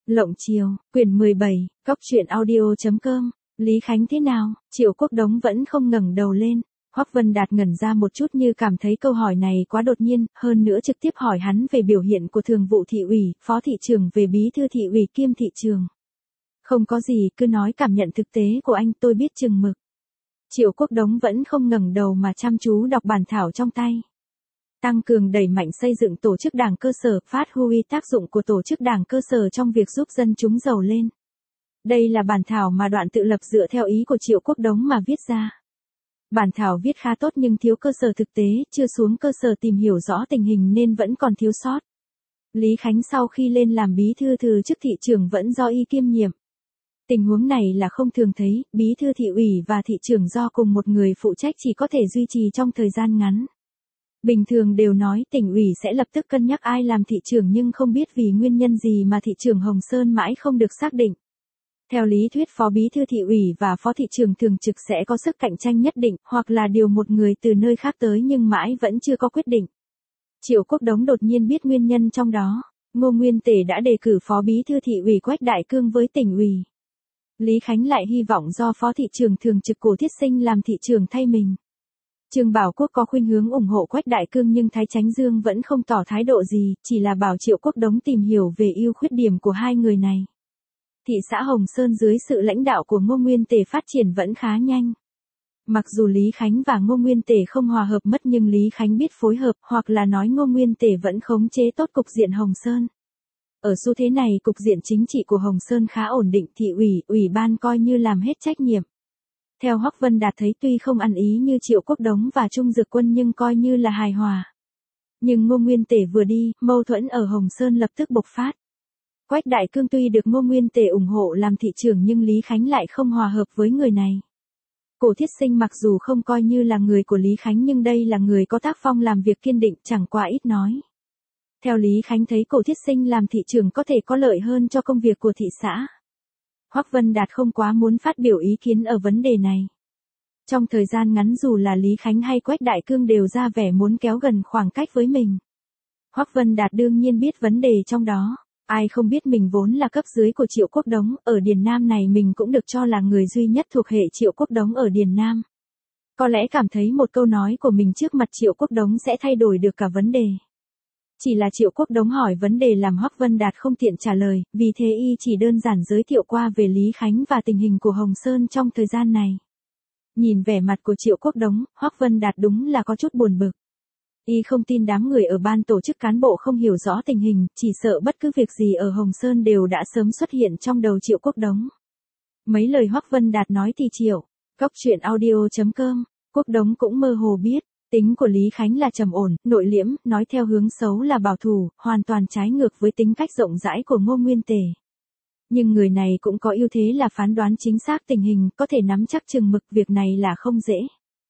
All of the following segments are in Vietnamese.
Lộng Chiều, quyển 17, Cóc truyện audio.com, Lý Khánh thế nào? Triệu Quốc Đống vẫn không ngẩng đầu lên. Hoắc Vân Đạt ngẩn ra một chút như cảm thấy câu hỏi này quá đột nhiên, hơn nữa trực tiếp hỏi hắn về biểu hiện của thường vụ thị ủy, phó thị trưởng về bí thư thị ủy kiêm thị trường. Không có gì, cứ nói cảm nhận thực tế của anh, tôi biết chừng mực. Triệu Quốc Đống vẫn không ngẩng đầu mà chăm chú đọc bản thảo trong tay. Tăng cường đẩy mạnh xây dựng tổ chức đảng cơ sở, phát huy tác dụng của tổ chức đảng cơ sở trong việc giúp dân chúng giàu lên. Đây là bản thảo mà Đoạn tự lập dựa theo ý của Triệu Quốc Đống mà viết ra. Bản thảo viết khá tốt nhưng thiếu cơ sở thực tế, chưa xuống cơ sở tìm hiểu rõ tình hình nên vẫn còn thiếu sót. Lý Khánh sau khi lên làm bí thư từ chức thị trưởng vẫn do y kiêm nhiệm. Tình huống này là không thường thấy, bí thư thị ủy và thị trưởng do cùng một người phụ trách chỉ có thể duy trì trong thời gian ngắn. Bình thường đều nói tỉnh ủy sẽ lập tức cân nhắc ai làm thị trưởng nhưng không biết vì nguyên nhân gì mà thị trưởng Hồng Sơn mãi không được xác định. Theo lý thuyết phó bí thư thị ủy và phó thị trưởng thường trực sẽ có sức cạnh tranh nhất định, hoặc là điều một người từ nơi khác tới nhưng mãi vẫn chưa có quyết định. Triệu Quốc Đống đột nhiên biết nguyên nhân trong đó. Ngô Nguyên Tể đã đề cử phó bí thư thị ủy Quách Đại Cương với tỉnh ủy. Lý Khánh lại hy vọng do phó thị trưởng thường trực Cổ Thiết Sinh làm thị trưởng thay mình. Trương Bảo Quốc có khuynh hướng ủng hộ Quách Đại Cương nhưng Thái Chánh Dương vẫn không tỏ thái độ gì, chỉ là bảo Triệu Quốc Đống tìm hiểu về ưu khuyết điểm của hai người này. Thị xã Hồng Sơn dưới sự lãnh đạo của Ngô Nguyên Tể phát triển vẫn khá nhanh. Mặc dù Lý Khánh và Ngô Nguyên Tể không hòa hợp mất nhưng Lý Khánh biết phối hợp, hoặc là nói Ngô Nguyên Tể vẫn khống chế tốt cục diện Hồng Sơn. Ở xu thế này cục diện chính trị của Hồng Sơn khá ổn định, thị ủy, ủy ban coi như làm hết trách nhiệm. Theo Hoắc Vân Đạt thấy tuy không ăn ý như Triệu Quốc Đống và Trung Dược Quân nhưng coi như là hài hòa. Nhưng Ngô Nguyên Tể vừa đi, mâu thuẫn ở Hồng Sơn lập tức bộc phát. Quách Đại Cương tuy được Ngô Nguyên Tể ủng hộ làm thị trưởng nhưng Lý Khánh lại không hòa hợp với người này. Cổ Thiết Sinh mặc dù không coi như là người của Lý Khánh nhưng đây là người có tác phong làm việc kiên định, chẳng qua ít nói. Theo Lý Khánh thấy Cổ Thiết Sinh làm thị trưởng có thể có lợi hơn cho công việc của thị xã. Hoắc Vân Đạt không quá muốn phát biểu ý kiến ở vấn đề này. Trong thời gian ngắn dù là Lý Khánh hay Quách Đại Cương đều ra vẻ muốn kéo gần khoảng cách với mình. Hoắc Vân Đạt đương nhiên biết vấn đề trong đó. Ai không biết mình vốn là cấp dưới của Triệu Quốc Đống, ở Điền Nam này mình cũng được cho là người duy nhất thuộc hệ Triệu Quốc Đống ở Điền Nam. Có lẽ cảm thấy một câu nói của mình trước mặt Triệu Quốc Đống sẽ thay đổi được cả vấn đề. Chỉ là Triệu Quốc Đống hỏi vấn đề làm Hoắc Vân Đạt không tiện trả lời, vì thế y chỉ đơn giản giới thiệu qua về Lý Khánh và tình hình của Hồng Sơn trong thời gian này. Nhìn vẻ mặt của Triệu Quốc Đống, Hoắc Vân Đạt đúng là có chút buồn bực. Y không tin đám người ở ban tổ chức cán bộ không hiểu rõ tình hình, chỉ sợ bất cứ việc gì ở Hồng Sơn đều đã sớm xuất hiện trong đầu Triệu Quốc Đống. Mấy lời Hoắc Vân Đạt nói thì Cóc truyện audio.com, Quốc Đống cũng mơ hồ biết. Tính của Lý Khánh là trầm ổn, nội liễm, nói theo hướng xấu là bảo thủ, hoàn toàn trái ngược với tính cách rộng rãi của Ngô Nguyên Tể. Nhưng người này cũng có ưu thế là phán đoán chính xác tình hình, có thể nắm chắc chừng mực, việc này là không dễ.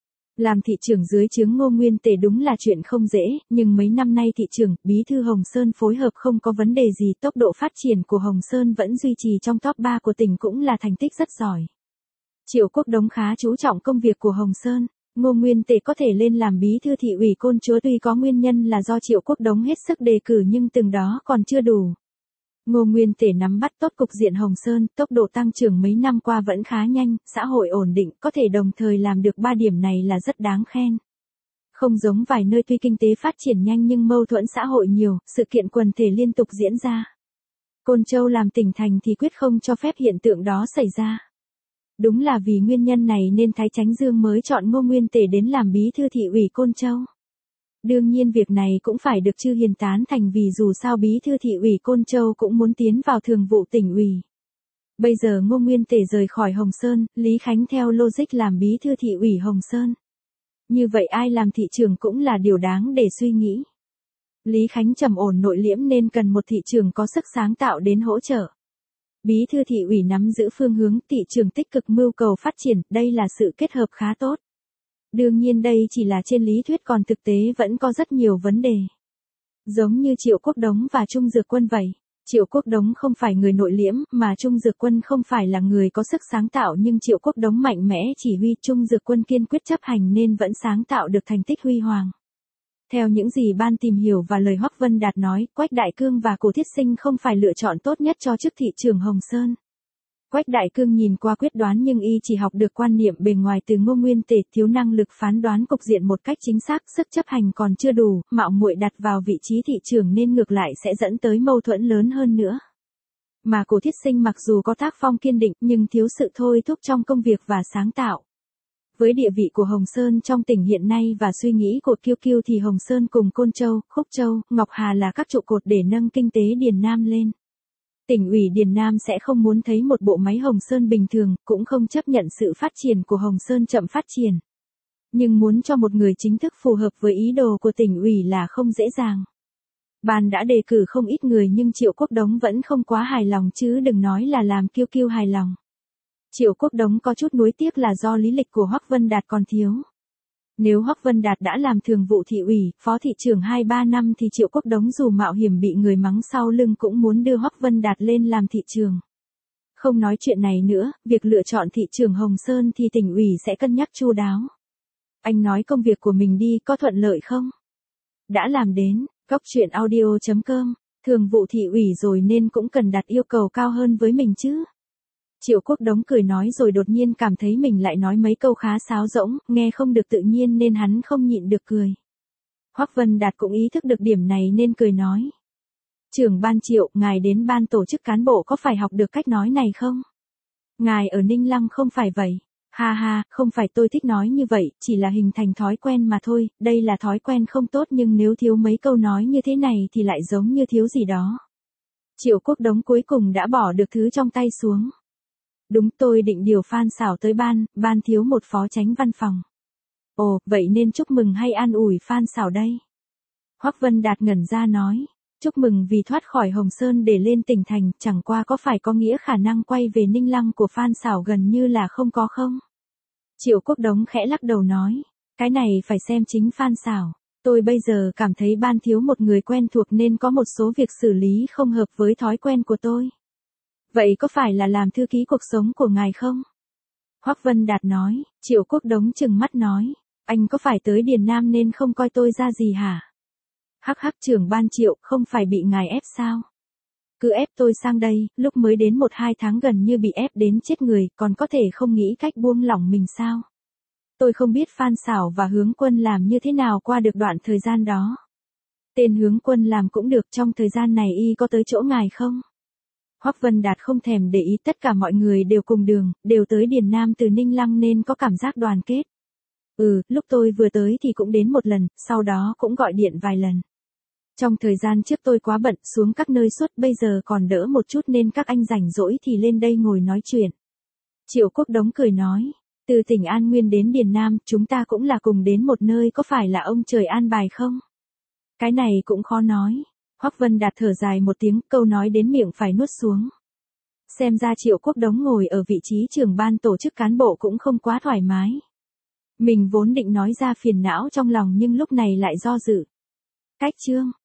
Làm thị trưởng dưới trướng Ngô Nguyên Tể đúng là chuyện không dễ, nhưng mấy năm nay thị trưởng, bí thư Hồng Sơn phối hợp không có vấn đề gì, tốc độ phát triển của Hồng Sơn vẫn duy trì trong top 3 của tỉnh cũng là thành tích rất giỏi. Triệu Quốc Đống khá chú trọng công việc của Hồng Sơn. Ngô Nguyên Tể có thể lên làm bí thư thị ủy Côn Chúa tuy có nguyên nhân là do Triệu Quốc Đống hết sức đề cử nhưng từng đó còn chưa đủ. Ngô Nguyên Tể nắm bắt tốt cục diện Hồng Sơn, tốc độ tăng trưởng mấy năm qua vẫn khá nhanh, xã hội ổn định, có thể đồng thời làm được 3 điểm này là rất đáng khen. Không giống vài nơi tuy kinh tế phát triển nhanh nhưng mâu thuẫn xã hội nhiều, sự kiện quần thể liên tục diễn ra. Côn Châu làm tỉnh thành thì quyết không cho phép hiện tượng đó xảy ra. Đúng là vì nguyên nhân này nên Thái Chánh Dương mới chọn Ngô Nguyên Tể đến làm bí thư thị ủy Côn Châu. Đương nhiên việc này cũng phải được Chư Hiền tán thành vì dù sao bí thư thị ủy Côn Châu cũng muốn tiến vào thường vụ tỉnh ủy. Bây giờ Ngô Nguyên Tể rời khỏi Hồng Sơn, Lý Khánh theo logic làm bí thư thị ủy Hồng Sơn. Như vậy ai làm thị trưởng cũng là điều đáng để suy nghĩ. Lý Khánh trầm ổn nội liễm nên cần một thị trưởng có sức sáng tạo đến hỗ trợ. Bí thư thị ủy nắm giữ phương hướng, thị trưởng tích cực mưu cầu phát triển, đây là sự kết hợp khá tốt. Đương nhiên đây chỉ là trên lý thuyết còn thực tế vẫn có rất nhiều vấn đề. Giống như Triệu Quốc Đống và Trung Dược Quân vậy. Triệu Quốc Đống không phải người nội liễm, mà Trung Dược Quân không phải là người có sức sáng tạo nhưng Triệu Quốc Đống mạnh mẽ chỉ huy, Trung Dược Quân kiên quyết chấp hành nên vẫn sáng tạo được thành tích huy hoàng. Theo những gì ban tìm hiểu và lời Hoắc Vân Đạt nói, Quách Đại Cương và Cổ Thiết Sinh không phải lựa chọn tốt nhất cho chức thị trưởng Hồng Sơn. Quách Đại Cương nhìn qua quyết đoán nhưng y chỉ học được quan niệm bề ngoài từ Ngô Nguyên Tề, thiếu năng lực phán đoán cục diện một cách chính xác, sức chấp hành còn chưa đủ, mạo muội đặt vào vị trí thị trưởng nên ngược lại sẽ dẫn tới mâu thuẫn lớn hơn nữa. Mà Cổ Thiết Sinh mặc dù có tác phong kiên định nhưng thiếu sự thôi thúc trong công việc và sáng tạo. Với địa vị của Hồng Sơn trong tỉnh hiện nay và suy nghĩ của Kiêu Kiêu thì Hồng Sơn cùng Côn Châu, Khúc Châu, Ngọc Hà là các trụ cột để nâng kinh tế Điền Nam lên. Tỉnh ủy Điền Nam sẽ không muốn thấy một bộ máy Hồng Sơn bình thường, cũng không chấp nhận sự phát triển của Hồng Sơn chậm phát triển. Nhưng muốn cho một người chính thức phù hợp với ý đồ của tỉnh ủy là không dễ dàng. Ban đã đề cử không ít người nhưng Triệu Quốc Đống vẫn không quá hài lòng chứ đừng nói là làm Kiêu Kiêu hài lòng. Triệu Quốc Đống có chút nuối tiếc là do lý lịch của Hoắc Vân Đạt còn thiếu. Nếu Hoắc Vân Đạt đã làm thường vụ thị ủy, phó thị trưởng 2-3 năm thì Triệu Quốc Đống dù mạo hiểm bị người mắng sau lưng cũng muốn đưa Hoắc Vân Đạt lên làm thị trưởng. Không nói chuyện này nữa, việc lựa chọn thị trưởng Hồng Sơn thì tỉnh ủy sẽ cân nhắc chu đáo. Anh nói công việc của mình đi, có thuận lợi không? Đã làm đến, goctruyện.audio.com, thường vụ thị ủy rồi nên cũng cần đặt yêu cầu cao hơn với mình chứ. Triệu Quốc Đống cười nói rồi đột nhiên cảm thấy mình lại nói mấy câu khá sáo rỗng, nghe không được tự nhiên nên hắn không nhịn được cười. Hoắc Vân Đạt cũng ý thức được điểm này nên cười nói. Trưởng ban Triệu, ngài đến ban tổ chức cán bộ có phải học được cách nói này không? Ngài ở Ninh Lăng không phải vậy. Ha ha, không phải tôi thích nói như vậy, chỉ là hình thành thói quen mà thôi, đây là thói quen không tốt nhưng nếu thiếu mấy câu nói như thế này thì lại giống như thiếu gì đó. Triệu Quốc Đống cuối cùng đã bỏ được thứ trong tay xuống. Đúng, tôi định điều Phan Xảo tới ban thiếu một phó chánh văn phòng. Ồ, vậy nên chúc mừng hay an ủi Phan Xảo đây? Hoắc Vân Đạt ngẩn ra nói, chúc mừng vì thoát khỏi Hồng Sơn để lên tỉnh thành, chẳng qua có phải có nghĩa khả năng quay về Ninh Lăng của Phan Xảo gần như là không có không? Triệu Quốc Đống khẽ lắc đầu nói, cái này phải xem chính Phan Xảo. Tôi bây giờ cảm thấy ban thiếu một người quen thuộc nên có một số việc xử lý không hợp với thói quen của tôi. Vậy có phải là làm thư ký cuộc sống của ngài không? Hoắc Vân Đạt nói, Triệu Quốc Đống trừng mắt nói, anh có phải tới Điền Nam nên không coi tôi ra gì hả? Hắc hắc, trưởng ban Triệu, không phải bị ngài ép sao? Cứ ép tôi sang đây, lúc mới đến 1-2 tháng gần như bị ép đến chết người, còn có thể không nghĩ cách buông lỏng mình sao? Tôi không biết Phan Xảo và Hướng Quân làm như thế nào qua được đoạn thời gian đó. Tên Hướng Quân làm cũng được, trong thời gian này y có tới chỗ ngài không? Hoắc Vân Đạt không thèm để ý, tất cả mọi người đều cùng đường, đều tới Điền Nam từ Ninh Lăng nên có cảm giác đoàn kết. Lúc tôi vừa tới thì cũng đến một lần, sau đó cũng gọi điện vài lần. Trong thời gian trước tôi quá bận xuống các nơi suốt, bây giờ còn đỡ một chút nên các anh rảnh rỗi thì lên đây ngồi nói chuyện. Triệu Quốc Đống cười nói, từ tỉnh An Nguyên đến Điền Nam, chúng ta cũng là cùng đến một nơi, có phải là ông trời an bài không? Cái này cũng khó nói. Hoắc Vân Đạt thở dài một tiếng, câu nói đến miệng phải nuốt xuống. Xem ra Triệu Quốc Đống ngồi ở vị trí trưởng ban tổ chức cán bộ cũng không quá thoải mái. Mình vốn định nói ra phiền não trong lòng nhưng lúc này lại do dự. Cách chương